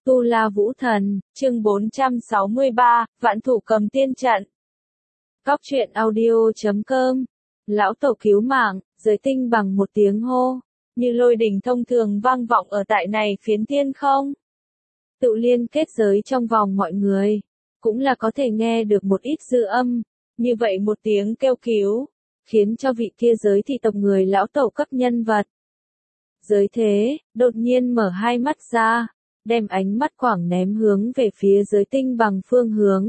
Tu La Vũ Thần, chương 463, Vạn Thủ Cầm Tiên Trận. Góc truyện audio.com. Lão tổ cứu mạng, giới tinh bằng một tiếng hô, như lôi đình thông thường vang vọng ở tại này phiến thiên không. Tự liên kết giới trong vòng mọi người, cũng là có thể nghe được một ít dư âm, như vậy một tiếng kêu cứu, khiến cho vị kia giới thị tộc người lão tổ cấp nhân vật. Giới thế, đột nhiên mở hai mắt ra, đem ánh mắt quảng ném hướng về phía giới tinh bằng phương hướng.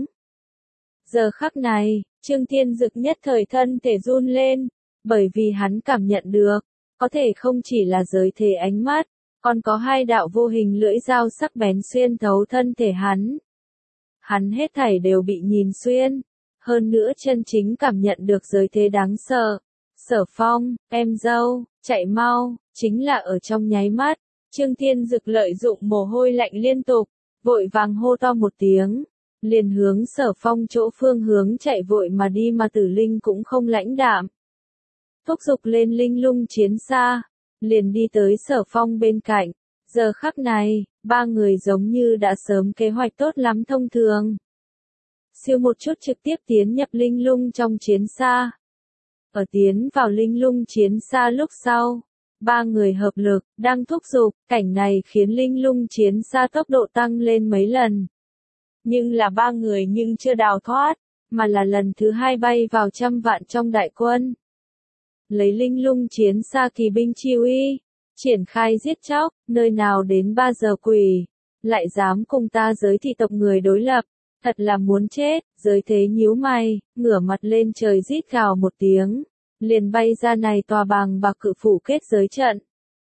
Giờ khắc này, Trương Thiên Dực nhất thời thân thể run lên, bởi vì hắn cảm nhận được, có thể không chỉ là giới thế ánh mắt, còn có hai đạo vô hình lưỡi dao sắc bén xuyên thấu thân thể hắn. Hắn hết thảy đều bị nhìn xuyên, hơn nữa chân chính cảm nhận được giới thế đáng sợ. Sở Phong, em dâu, chạy mau, chính là ở trong nháy mắt. Trương Thiên Dực lợi dụng mồ hôi lạnh liên tục, vội vàng hô to một tiếng, liền hướng Sở Phong chỗ phương hướng chạy vội mà đi, mà Tử Linh cũng không lãnh đạm. Thúc giục lên linh lung chiến xa, liền đi tới Sở Phong bên cạnh. Giờ khắc này, ba người giống như đã sớm kế hoạch tốt lắm thông thường. Siêu một chút trực tiếp tiến nhập linh lung trong chiến xa. Ở tiến vào linh lung chiến xa lúc sau, ba người hợp lực, đang thúc giục, cảnh này khiến linh lung chiến xa tốc độ tăng lên mấy lần. Nhưng là ba người nhưng chưa đào thoát, mà là lần thứ hai bay vào trăm vạn trong đại quân. Lấy linh lung chiến xa kỳ binh chi uy, triển khai giết chóc, nơi nào đến 3 giờ quỷ, lại dám cùng ta giới thị tộc người đối lập, thật là muốn chết. Giới thế nhíu mày, ngửa mặt lên trời rít gào một tiếng, liền bay ra này tòa bàng bạc cự phủ kết giới trận.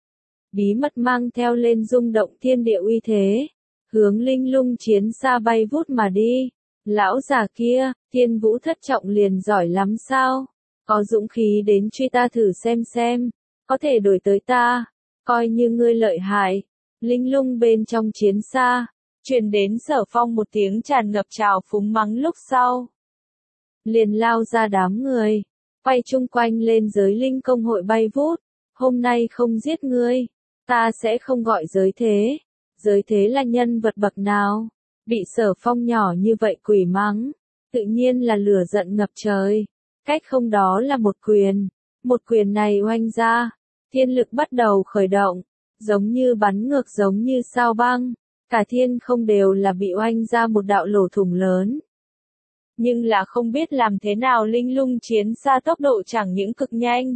Bí mật mang theo lên rung động thiên địa uy thế, hướng linh lung chiến xa bay vút mà đi. Lão già kia, Thiên Vũ thất trọng liền giỏi lắm sao? Có dũng khí đến truy ta thử xem, có thể đổi tới ta, coi như ngươi lợi hại. Linh lung bên trong chiến xa, truyền đến Sở Phong một tiếng tràn ngập trào phúng mắng lúc sau. Liền lao ra đám người, quay chung quanh lên giới linh công hội bay vút. Hôm nay không giết ngươi, ta sẽ không gọi giới thế. Giới thế là nhân vật bậc nào? Bị Sở Phong nhỏ như vậy quỷ mắng, tự nhiên là lửa giận ngập trời. Cách không đó là một quyền này oanh ra, thiên lực bắt đầu khởi động, giống như bắn ngược giống như sao băng, cả thiên không đều là bị oanh ra một đạo lỗ thủng lớn. Nhưng là không biết làm thế nào linh lung chiến xa tốc độ chẳng những cực nhanh,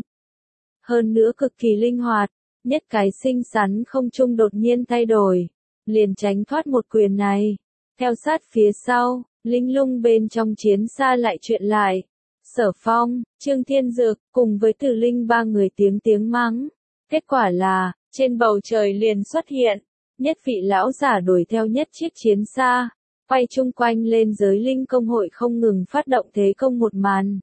hơn nữa cực kỳ linh hoạt, nhất cái xinh xắn không trung đột nhiên thay đổi, liền tránh thoát một quyền này. Theo sát phía sau, linh lung bên trong chiến xa lại chuyện lại. Sở Phong, Trương Thiên Dực, cùng với Tử Linh ba người tiếng mắng. Kết quả là, trên bầu trời liền xuất hiện, nhất vị lão giả đuổi theo nhất chiếc chiến xa, quay chung quanh lên giới linh công hội không ngừng phát động thế công một màn.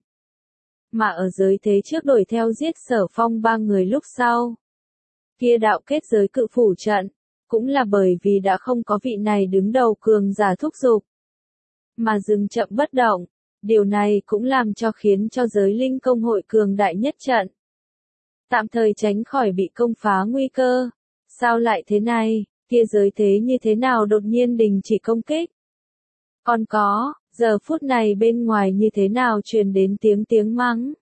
Mà ở giới thế trước đuổi theo giết Sở Phong ba người lúc sau. Kia đạo kết giới cự phủ trận, cũng là bởi vì đã không có vị này đứng đầu cường giả thúc giục, mà dừng chậm bất động. Điều này cũng làm cho khiến cho giới linh công hội cường đại nhất trận tạm thời tránh khỏi bị công phá nguy cơ. Sao lại thế này, kia giới thế như thế nào đột nhiên đình chỉ công kích? Còn có, giờ phút này bên ngoài như thế nào truyền đến tiếng mắng?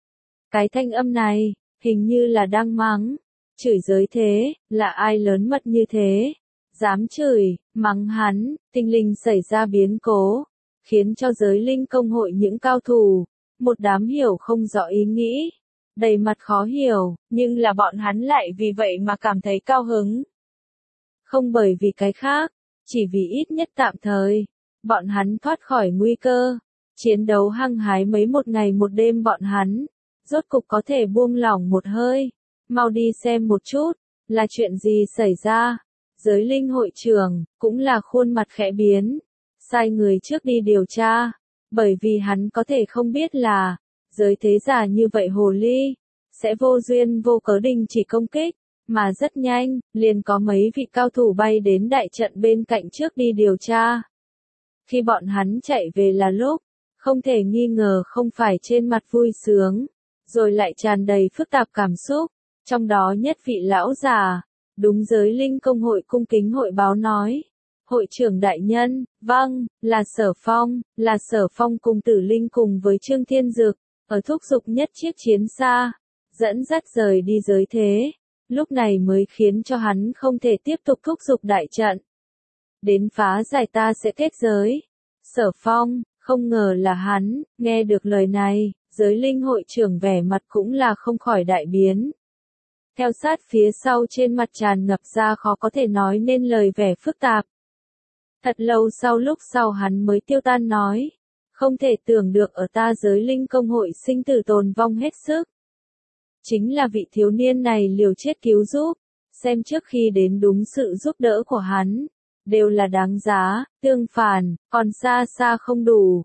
Cái thanh âm này, hình như là đang mắng, chửi giới thế, là ai lớn mật như thế? Dám chửi, mắng hắn, tinh linh xảy ra biến cố, khiến cho giới linh công hội những cao thủ, một đám hiểu không rõ ý nghĩ, đầy mặt khó hiểu, nhưng là bọn hắn lại vì vậy mà cảm thấy cao hứng. Không bởi vì cái khác, chỉ vì ít nhất tạm thời, bọn hắn thoát khỏi nguy cơ, chiến đấu hăng hái mấy một ngày một đêm bọn hắn, rốt cục có thể buông lỏng một hơi. Mau đi xem một chút, là chuyện gì xảy ra? Giới linh hội trưởng, cũng là khuôn mặt khẽ biến, sai người trước đi điều tra, bởi vì hắn có thể không biết là, giới thế giả như vậy hồ ly, sẽ vô duyên vô cớ đình chỉ công kích, mà rất nhanh, liền có mấy vị cao thủ bay đến đại trận bên cạnh trước đi điều tra. Khi bọn hắn chạy về là lúc, không thể nghi ngờ không phải trên mặt vui sướng, rồi lại tràn đầy phức tạp cảm xúc, trong đó nhất vị lão già, đúng giới linh công hội cung kính hội báo nói. Hội trưởng đại nhân, vâng, là Sở Phong cùng Tử Linh cùng với Trương Thiên Dực, ở thúc giục nhất chiếc chiến xa, dẫn dắt rời đi giới thế, lúc này mới khiến cho hắn không thể tiếp tục thúc giục đại trận. Đến phá giải ta sẽ kết giới. Sở Phong, không ngờ là hắn, nghe được lời này, giới linh hội trưởng vẻ mặt cũng là không khỏi đại biến. Theo sát phía sau trên mặt tràn ngập ra khó có thể nói nên lời vẻ phức tạp. Thật lâu sau lúc sau hắn mới tiêu tan nói, không thể tưởng được ở ta giới linh công hội sinh tử tồn vong hết sức. Chính là vị thiếu niên này liều chết cứu giúp, xem trước khi đến đúng sự giúp đỡ của hắn, đều là đáng giá, tương phản, còn xa xa không đủ.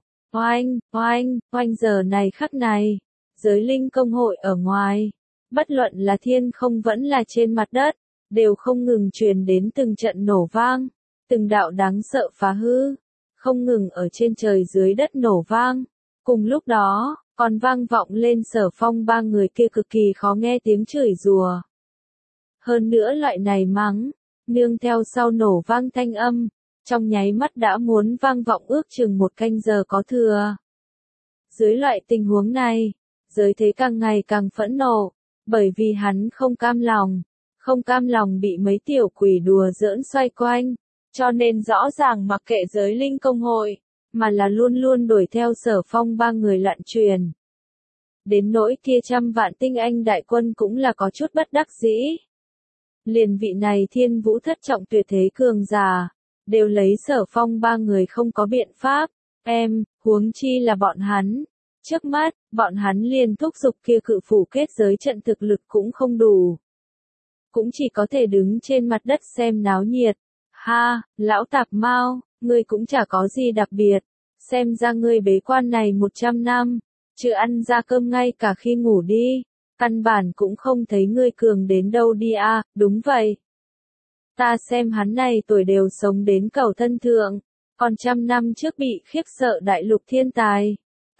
Oanh giờ này khắc này, giới linh công hội ở ngoài, bất luận là thiên không vẫn là trên mặt đất, đều không ngừng truyền đến từng trận nổ vang, từng đạo đáng sợ phá hư, không ngừng ở trên trời dưới đất nổ vang. Cùng lúc đó, còn vang vọng lên Sở Phong ba người kia cực kỳ khó nghe tiếng chửi rủa. Hơn nữa loại này mắng, nương theo sau nổ vang thanh âm, trong nháy mắt đã muốn vang vọng ước chừng 1 canh giờ có thừa. Dưới loại tình huống này, giới thế càng ngày càng phẫn nộ, bởi vì hắn không cam lòng bị mấy tiểu quỷ đùa giỡn xoay quanh, cho nên rõ ràng mặc kệ giới linh công hội, mà là luôn luôn đuổi theo Sở Phong ba người loạn truyền. Đến nỗi kia 100 vạn tinh anh đại quân cũng là có chút bất đắc dĩ. Liền vị này thiên vũ thất trọng tuyệt thế cường giả, đều lấy Sở Phong ba người không có biện pháp, huống chi là bọn hắn. Trước mắt, bọn hắn liền thúc giục kia cự phủ kết giới trận thực lực cũng không đủ. Cũng chỉ có thể đứng trên mặt đất xem náo nhiệt. Ha, lão tạp mao, ngươi cũng chả có gì đặc biệt. Xem ra ngươi bế quan này 100 năm, chưa ăn ra cơm ngay cả khi ngủ đi. Căn bản cũng không thấy ngươi cường đến đâu đi à, đúng vậy. Ta xem hắn này tuổi đều sống đến cầu thân thượng, còn 100 năm trước bị khiếp sợ đại lục thiên tài.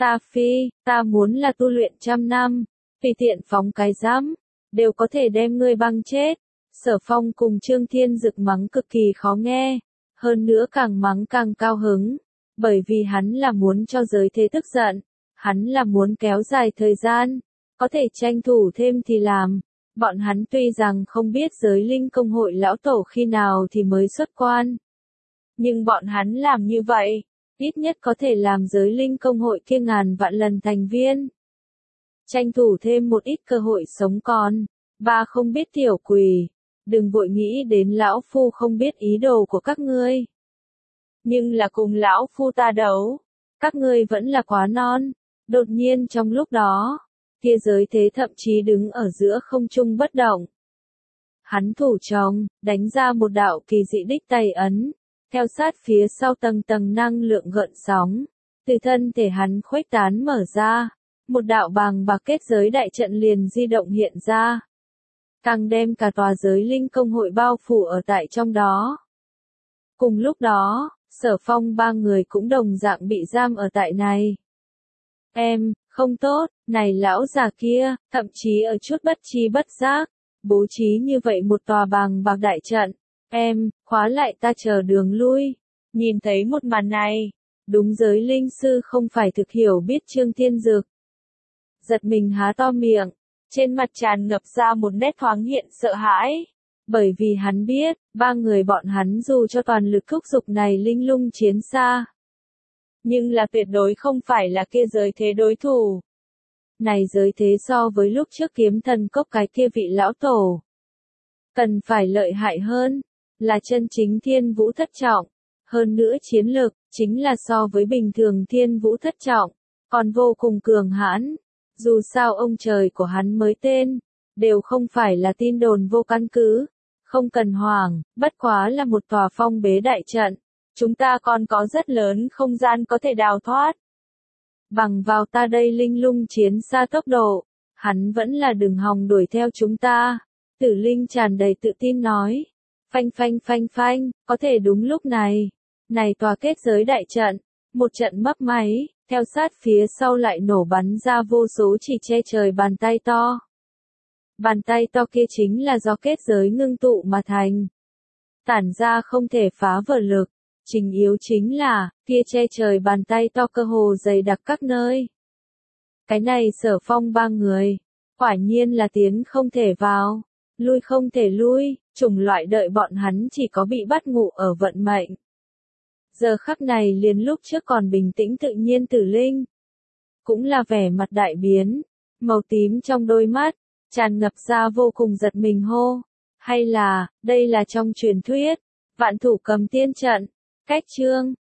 Ta muốn là tu luyện 100 năm, tùy tiện phóng cái giám, đều có thể đem ngươi băng chết. Sở Phong cùng Trương Thiên Dực mắng cực kỳ khó nghe, hơn nữa càng mắng càng cao hứng, bởi vì hắn là muốn cho giới thế tức giận, hắn là muốn kéo dài thời gian, có thể tranh thủ thêm thì làm. Bọn hắn tuy rằng không biết giới linh công hội lão tổ khi nào thì mới xuất quan, nhưng bọn hắn làm như vậy, ít nhất có thể làm giới linh công hội kia ngàn vạn lần thành viên. Tranh thủ thêm một ít cơ hội sống còn. Ba không biết tiểu quỷ, đừng vội nghĩ đến lão phu không biết ý đồ của các ngươi. Nhưng là cùng lão phu ta đấu, các ngươi vẫn là quá non. Đột nhiên trong lúc đó, kia giới thế thậm chí đứng ở giữa không trung bất động. Hắn thủ tròng, đánh ra một đạo kỳ dị đích tay ấn, theo sát phía sau tầng tầng năng lượng gợn sóng, từ thân thể hắn khuếch tán mở ra, một đạo bàng bạc kết giới đại trận liền di động hiện ra, càng đem cả tòa giới linh công hội bao phủ ở tại trong đó. Cùng lúc đó, Sở Phong ba người cũng đồng dạng bị giam ở tại này. Không tốt, này lão già kia, thậm chí ở chút bất chi bất giác, bố trí như vậy một tòa bàng bạc đại trận. Khóa lại ta chờ đường lui. Nhìn thấy một màn này, đúng giới linh sư không phải thực hiểu biết Trương Thiên Dực. Giật mình há to miệng, trên mặt tràn ngập ra một nét thoáng hiện sợ hãi. Bởi vì hắn biết, ba người bọn hắn dù cho toàn lực thúc giục này linh lung chiến xa, nhưng là tuyệt đối không phải là kia giới thế đối thủ. Này giới thế so với lúc trước kiếm thần cốc cái kia vị lão tổ, cần phải lợi hại hơn, là chân chính thiên vũ thất trọng, hơn nữa chiến lược, chính là so với bình thường thiên vũ thất trọng, còn vô cùng cường hãn. Dù sao ông trời của hắn mới tên, đều không phải là tin đồn vô căn cứ, không cần hoảng, bất quá là một tòa phong bế đại trận, chúng ta còn có rất lớn không gian có thể đào thoát. Bằng vào ta đây linh lung chiến xa tốc độ, hắn vẫn là đừng hòng đuổi theo chúng ta. Tử Linh tràn đầy tự tin nói. Phanh, có thể đúng lúc này. Này tòa kết giới đại trận, một trận mấp máy, theo sát phía sau lại nổ bắn ra vô số chỉ che trời bàn tay to. Bàn tay to kia chính là do kết giới ngưng tụ mà thành. tản ra không thể phá vỡ lực. Chính yếu chính là, kia che trời bàn tay to cơ hồ dày đặc các nơi. Cái này Sở Phong ba người, quả nhiên là tiến không thể vào, lui không thể lui, chủng loại đợi bọn hắn chỉ có bị bắt ngủ ở vận mệnh. Giờ khắc này liền lúc trước còn bình tĩnh tự nhiên Tử Linh, cũng là vẻ mặt đại biến, màu tím trong đôi mắt, tràn ngập ra vô cùng giật mình hô. Hay là, đây là trong truyền thuyết, vạn thủ cầm tiên trận, cách chương.